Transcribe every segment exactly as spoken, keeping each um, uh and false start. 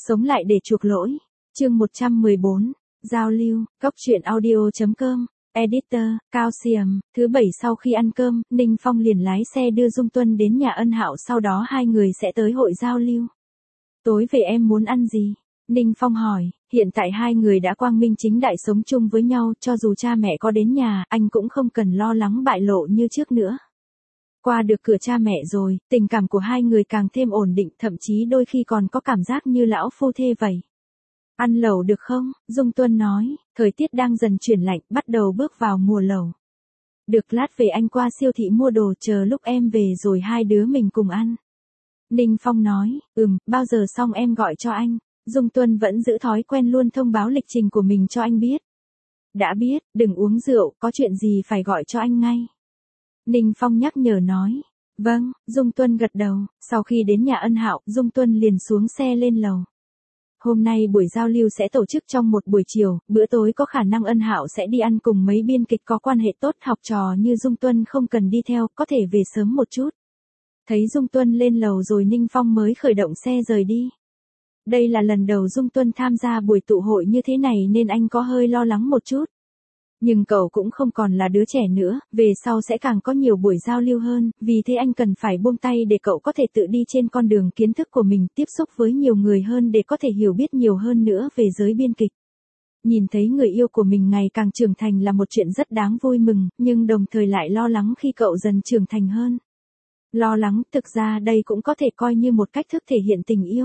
Sống lại để chuộc lỗi. Chương một trăm mười bốn. Giao lưu. Cốc truyện audio.com. Editor. Calcium. Thứ bảy sau khi ăn cơm, Ninh Phong liền lái xe đưa Dung Tuân đến nhà Ân Hạo, sau đó hai người sẽ tới hội giao lưu. Tối về em muốn ăn gì? Ninh Phong hỏi. Hiện tại hai người đã quang minh chính đại sống chung với nhau, cho dù cha mẹ có đến nhà, anh cũng không cần lo lắng bại lộ như trước nữa. Qua được cửa cha mẹ rồi, tình cảm của hai người càng thêm ổn định, thậm chí đôi khi còn có cảm giác như lão phu thê vậy. Ăn lẩu được không? Dung Tuân nói, thời tiết đang dần chuyển lạnh, bắt đầu bước vào mùa lẩu. Được, lát về anh qua siêu thị mua đồ, chờ lúc em về rồi hai đứa mình cùng ăn. Ninh Phong nói, ừm, bao giờ xong em gọi cho anh. Dung Tuân vẫn giữ thói quen luôn thông báo lịch trình của mình cho anh biết. Đã biết, đừng uống rượu, có chuyện gì phải gọi cho anh ngay. Ninh Phong nhắc nhở nói. Vâng, Dung Tuân gật đầu. Sau khi đến nhà Ân Hạo, Dung Tuân liền xuống xe lên lầu. Hôm nay buổi giao lưu sẽ tổ chức trong một buổi chiều, bữa tối có khả năng Ân Hạo sẽ đi ăn cùng mấy biên kịch có quan hệ tốt, học trò như Dung Tuân không cần đi theo, có thể về sớm một chút. Thấy Dung Tuân lên lầu rồi Ninh Phong mới khởi động xe rời đi. Đây là lần đầu Dung Tuân tham gia buổi tụ hội như thế này nên anh có hơi lo lắng một chút. Nhưng cậu cũng không còn là đứa trẻ nữa, về sau sẽ càng có nhiều buổi giao lưu hơn, vì thế anh cần phải buông tay để cậu có thể tự đi trên con đường kiến thức của mình, tiếp xúc với nhiều người hơn để có thể hiểu biết nhiều hơn nữa về giới biên kịch. Nhìn thấy người yêu của mình ngày càng trưởng thành là một chuyện rất đáng vui mừng, nhưng đồng thời lại lo lắng khi cậu dần trưởng thành hơn. Lo lắng, thực ra đây cũng có thể coi như một cách thức thể hiện tình yêu.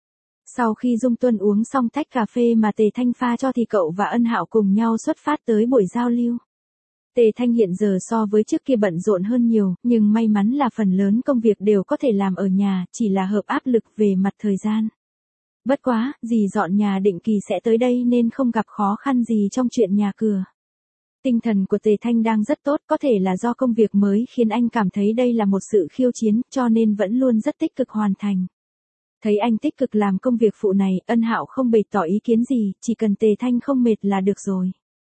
Sau khi Dung Tuân uống xong tách cà phê mà Tề Thanh pha cho thì cậu và Ân Hạo cùng nhau xuất phát tới buổi giao lưu. Tề Thanh hiện giờ so với trước kia bận rộn hơn nhiều, nhưng may mắn là phần lớn công việc đều có thể làm ở nhà, chỉ là hợp áp lực về mặt thời gian. Bất quá, dì dọn nhà định kỳ sẽ tới đây nên không gặp khó khăn gì trong chuyện nhà cửa. Tinh thần của Tề Thanh đang rất tốt, có thể là do công việc mới khiến anh cảm thấy đây là một sự khiêu chiến, cho nên vẫn luôn rất tích cực hoàn thành. Thấy anh tích cực làm công việc phụ này, Ân Hạo không bày tỏ ý kiến gì, chỉ cần Tề Thanh không mệt là được rồi.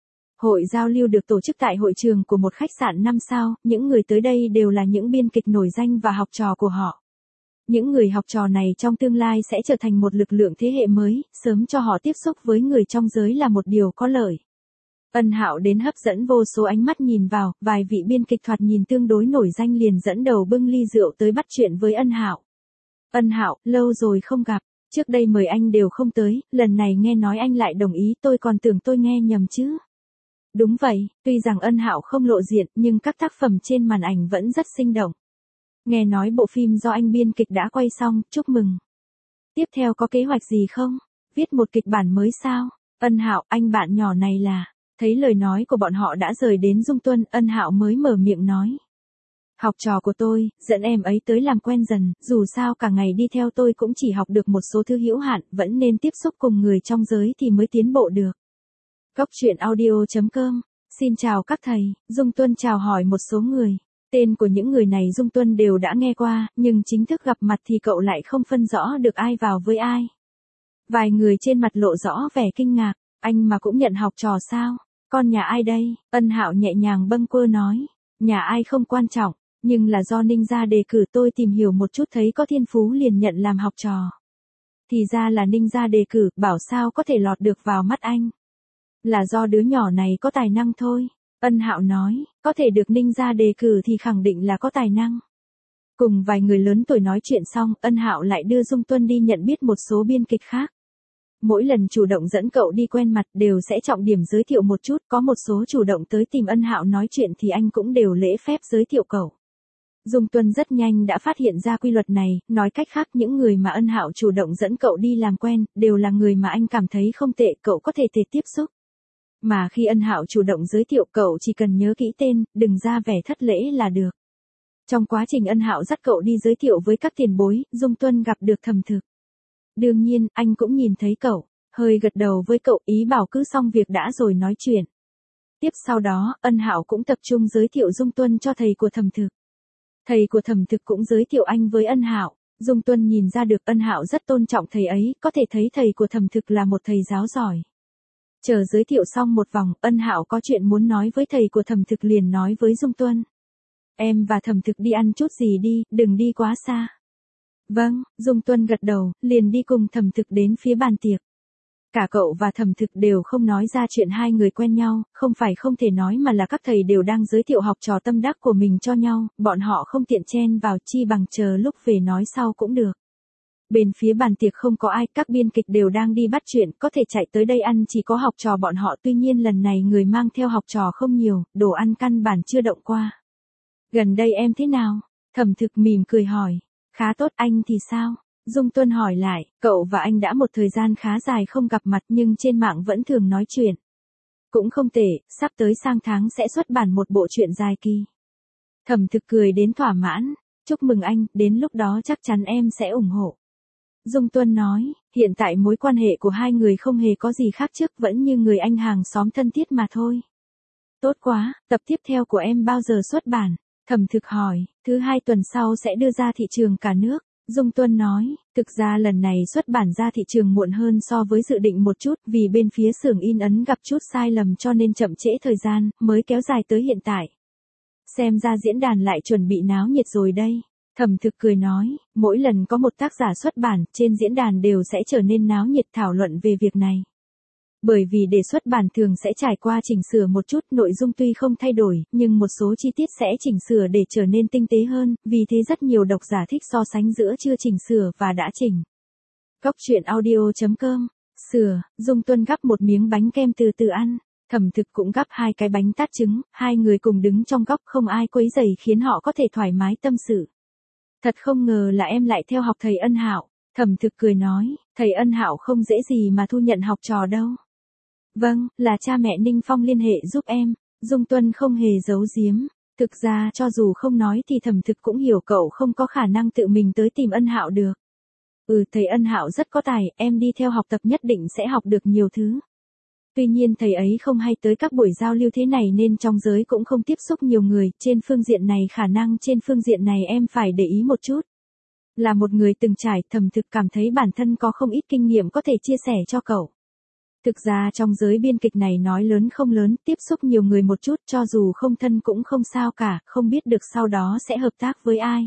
Hội giao lưu được tổ chức tại hội trường của một khách sạn năm sao, những người tới đây đều là những biên kịch nổi danh và học trò của họ. Những người học trò này trong tương lai sẽ trở thành một lực lượng thế hệ mới, sớm cho họ tiếp xúc với người trong giới là một điều có lợi. Ân Hạo đến hấp dẫn vô số ánh mắt nhìn vào, vài vị biên kịch thoạt nhìn tương đối nổi danh liền dẫn đầu bưng ly rượu tới bắt chuyện với Ân Hạo. Ân Hạo, lâu rồi không gặp, trước đây mời anh đều không tới, lần này nghe nói anh lại đồng ý, tôi còn tưởng tôi nghe nhầm chứ. Đúng vậy, tuy rằng Ân Hạo không lộ diện nhưng các tác phẩm trên màn ảnh vẫn rất sinh động. Nghe nói bộ phim do anh biên kịch đã quay xong, chúc mừng. Tiếp theo có kế hoạch gì không? Viết một kịch bản mới sao? Ân Hạo, anh bạn nhỏ này là... Thấy lời nói của bọn họ đã rời đến Dung Tuân, Ân Hạo mới mở miệng nói. Học trò của tôi, dẫn em ấy tới làm quen dần, dù sao cả ngày đi theo tôi cũng chỉ học được một số thứ hữu hạn, vẫn nên tiếp xúc cùng người trong giới thì mới tiến bộ được. Cốc truyện audio.com. Xin chào các thầy, Dung Tuân chào hỏi một số người. Tên của những người này Dung Tuân đều đã nghe qua, nhưng chính thức gặp mặt thì cậu lại không phân rõ được ai vào với ai. Vài người trên mặt lộ rõ vẻ kinh ngạc, anh mà cũng nhận học trò sao? Con nhà ai đây? Ân Hạo nhẹ nhàng bâng quơ nói. Nhà ai không quan trọng, nhưng là do Ninh gia đề cử, tôi tìm hiểu một chút thấy có thiên phú liền nhận làm học trò. Thì ra là Ninh gia đề cử, bảo sao có thể lọt được vào mắt anh. Là do đứa nhỏ này có tài năng thôi. Ân Hạo nói, có thể được Ninh gia đề cử thì khẳng định là có tài năng. Cùng vài người lớn tuổi nói chuyện xong, Ân Hạo lại đưa Dung Tuân đi nhận biết một số biên kịch khác. Mỗi lần chủ động dẫn cậu đi quen mặt đều sẽ trọng điểm giới thiệu một chút, có một số chủ động tới tìm Ân Hạo nói chuyện thì anh cũng đều lễ phép giới thiệu cậu. Dung Tuân rất nhanh đã phát hiện ra quy luật này, nói cách khác những người mà Ân Hạo chủ động dẫn cậu đi làm quen, đều là người mà anh cảm thấy không tệ, cậu có thể thể tiếp xúc. Mà khi Ân Hạo chủ động giới thiệu cậu chỉ cần nhớ kỹ tên, đừng ra vẻ thất lễ là được. Trong quá trình Ân Hạo dắt cậu đi giới thiệu với các tiền bối, Dung Tuân gặp được Thẩm Thực. Đương nhiên, anh cũng nhìn thấy cậu, hơi gật đầu với cậu, ý bảo cứ xong việc đã rồi nói chuyện. Tiếp sau đó, Ân Hạo cũng tập trung giới thiệu Dung Tuân cho thầy của Thẩm Thực. Thầy của Thẩm Thực cũng giới thiệu anh với Ân Hạo. Dung Tuân nhìn ra được Ân Hạo rất tôn trọng thầy ấy, có thể thấy thầy của Thẩm Thực là một thầy giáo giỏi. Chờ giới thiệu xong một vòng, Ân Hạo có chuyện muốn nói với thầy của Thẩm Thực liền nói với Dung Tuân. Em và Thẩm Thực đi ăn chút gì đi, đừng đi quá xa. Vâng, Dung Tuân gật đầu, liền đi cùng Thẩm Thực đến phía bàn tiệc. Cả cậu và Thẩm Thực đều không nói ra chuyện hai người quen nhau, không phải không thể nói mà là các thầy đều đang giới thiệu học trò tâm đắc của mình cho nhau, bọn họ không tiện chen vào, chi bằng chờ lúc về nói sau cũng được. Bên phía bàn tiệc không có ai, các biên kịch đều đang đi bắt chuyện, có thể chạy tới đây ăn chỉ có học trò bọn họ, tuy nhiên lần này người mang theo học trò không nhiều, đồ ăn căn bản chưa động qua. Gần đây em thế nào? Thẩm Thực mỉm cười hỏi. Khá tốt, anh thì sao? Dung Tuân hỏi lại, cậu và anh đã một thời gian khá dài không gặp mặt nhưng trên mạng vẫn thường nói chuyện. Cũng không tệ, sắp tới sang tháng sẽ xuất bản một bộ truyện dài kỳ. Thẩm Thực cười đến thỏa mãn, chúc mừng anh, đến lúc đó chắc chắn em sẽ ủng hộ. Dung Tuân nói, hiện tại mối quan hệ của hai người không hề có gì khác trước, vẫn như người anh hàng xóm thân thiết mà thôi. Tốt quá, tập tiếp theo của em bao giờ xuất bản? Thẩm Thực hỏi, thứ hai tuần sau sẽ đưa ra thị trường cả nước. Dung Tuân nói, thực ra lần này xuất bản ra thị trường muộn hơn so với dự định một chút, vì bên phía xưởng in ấn gặp chút sai lầm cho nên chậm trễ thời gian, mới kéo dài tới hiện tại. Xem ra diễn đàn lại chuẩn bị náo nhiệt rồi đây. Thẩm Thực cười nói, mỗi lần có một tác giả xuất bản, trên diễn đàn đều sẽ trở nên náo nhiệt thảo luận về việc này. Bởi vì để xuất bản thường sẽ trải qua chỉnh sửa một chút, nội dung tuy không thay đổi, nhưng một số chi tiết sẽ chỉnh sửa để trở nên tinh tế hơn, vì thế rất nhiều độc giả thích so sánh giữa chưa chỉnh sửa và đã chỉnh. Cóc truyện audio chấm com, sửa, Dung Tuân gắp một miếng bánh kem từ từ ăn, Thẩm Thực cũng gắp hai cái bánh tát trứng, hai người cùng đứng trong góc không ai quấy rầy khiến họ có thể thoải mái tâm sự. Thật không ngờ là em lại theo học thầy Ân Hạo, Thẩm Thực cười nói, thầy Ân Hạo không dễ gì mà thu nhận học trò đâu. Vâng, là cha mẹ Ninh Phong liên hệ giúp em, Dung Tuân không hề giấu giếm. Thực ra cho dù không nói thì Thẩm Thực cũng hiểu cậu không có khả năng tự mình tới tìm Ân Hạo được. Ừ, thầy Ân Hạo rất có tài, em đi theo học tập nhất định sẽ học được nhiều thứ. Tuy nhiên thầy ấy không hay tới các buổi giao lưu thế này nên trong giới cũng không tiếp xúc nhiều người, trên phương diện này khả năng trên phương diện này em phải để ý một chút. Là một người từng trải, Thẩm Thực cảm thấy bản thân có không ít kinh nghiệm có thể chia sẻ cho cậu. Thực ra trong giới biên kịch này nói lớn không lớn, tiếp xúc nhiều người một chút cho dù không thân cũng không sao cả, không biết được sau đó sẽ hợp tác với ai.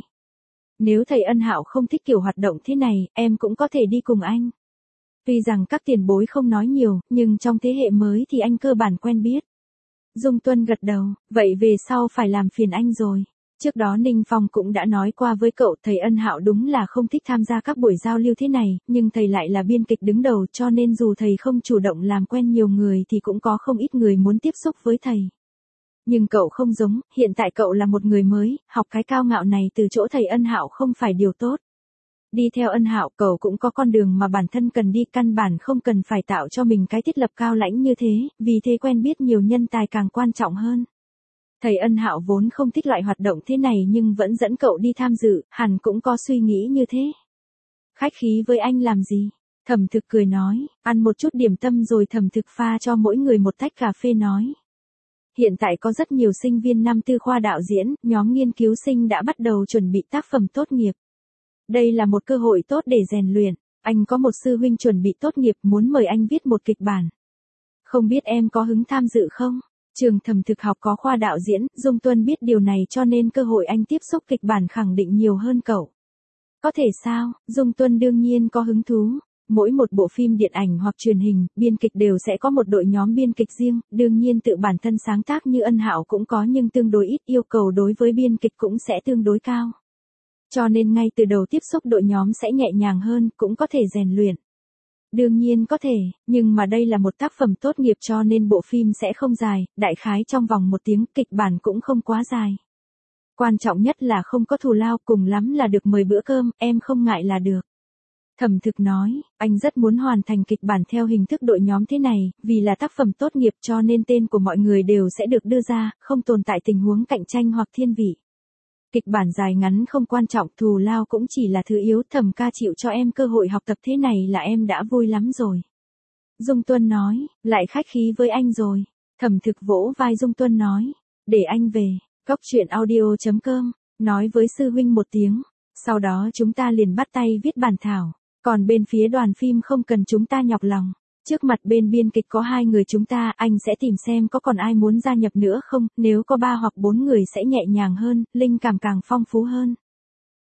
Nếu thầy Ân Hạo không thích kiểu hoạt động thế này, em cũng có thể đi cùng anh. Tuy rằng các tiền bối không nói nhiều, nhưng trong thế hệ mới thì anh cơ bản quen biết. Dung Tuân gật đầu, vậy về sau phải làm phiền anh rồi. Trước đó Ninh Phong cũng đã nói qua với cậu, thầy Ân Hạo đúng là không thích tham gia các buổi giao lưu thế này, nhưng thầy lại là biên kịch đứng đầu cho nên dù thầy không chủ động làm quen nhiều người thì cũng có không ít người muốn tiếp xúc với thầy. Nhưng cậu không giống, hiện tại cậu là một người mới, học cái cao ngạo này từ chỗ thầy Ân Hạo không phải điều tốt. Đi theo Ân Hạo cậu cũng có con đường mà bản thân cần đi, căn bản không cần phải tạo cho mình cái thiết lập cao lãnh như thế, vì thế quen biết nhiều nhân tài càng quan trọng hơn. Thầy Ân Hạo vốn không thích loại hoạt động thế này nhưng vẫn dẫn cậu đi tham dự, hẳn cũng có suy nghĩ như thế. Khách khí với anh làm gì? Thẩm Thực cười nói, ăn một chút điểm tâm rồi Thẩm Thực pha cho mỗi người một tách cà phê nói. Hiện tại có rất nhiều sinh viên năm tư khoa đạo diễn, nhóm nghiên cứu sinh đã bắt đầu chuẩn bị tác phẩm tốt nghiệp. Đây là một cơ hội tốt để rèn luyện, anh có một sư huynh chuẩn bị tốt nghiệp muốn mời anh viết một kịch bản. Không biết em có hứng tham dự không? Trường Thẩm Thực học có khoa đạo diễn, Dung Tuân biết điều này cho nên cơ hội anh tiếp xúc kịch bản khẳng định nhiều hơn cậu. Có thể sao? Dung Tuân đương nhiên có hứng thú. Mỗi một bộ phim điện ảnh hoặc truyền hình, biên kịch đều sẽ có một đội nhóm biên kịch riêng, đương nhiên tự bản thân sáng tác như Ân Hạo cũng có nhưng tương đối ít, yêu cầu đối với biên kịch cũng sẽ tương đối cao. Cho nên ngay từ đầu tiếp xúc đội nhóm sẽ nhẹ nhàng hơn, cũng có thể rèn luyện. Đương nhiên có thể, nhưng mà đây là một tác phẩm tốt nghiệp cho nên bộ phim sẽ không dài, đại khái trong vòng một tiếng, kịch bản cũng không quá dài. Quan trọng nhất là không có thù lao, cùng lắm là được mời bữa cơm, em không ngại là được. Thẩm Thực nói, anh rất muốn hoàn thành kịch bản theo hình thức đội nhóm thế này, vì là tác phẩm tốt nghiệp cho nên tên của mọi người đều sẽ được đưa ra, không tồn tại tình huống cạnh tranh hoặc thiên vị. Kịch bản dài ngắn không quan trọng, thù lao cũng chỉ là thứ yếu, Thẩm ca chịu cho em cơ hội học tập thế này là em đã vui lắm rồi. Dung Tuân nói, lại khách khí với anh rồi. Thẩm Thực vỗ vai Dung Tuân nói, để anh về, cóc truyện audio chấm com, nói với sư huynh một tiếng. Sau đó chúng ta liền bắt tay viết bản thảo, còn bên phía đoàn phim không cần chúng ta nhọc lòng. Trước mặt bên biên kịch có hai người chúng ta, anh sẽ tìm xem có còn ai muốn gia nhập nữa không, nếu có ba hoặc bốn người sẽ nhẹ nhàng hơn, linh cảm càng phong phú hơn.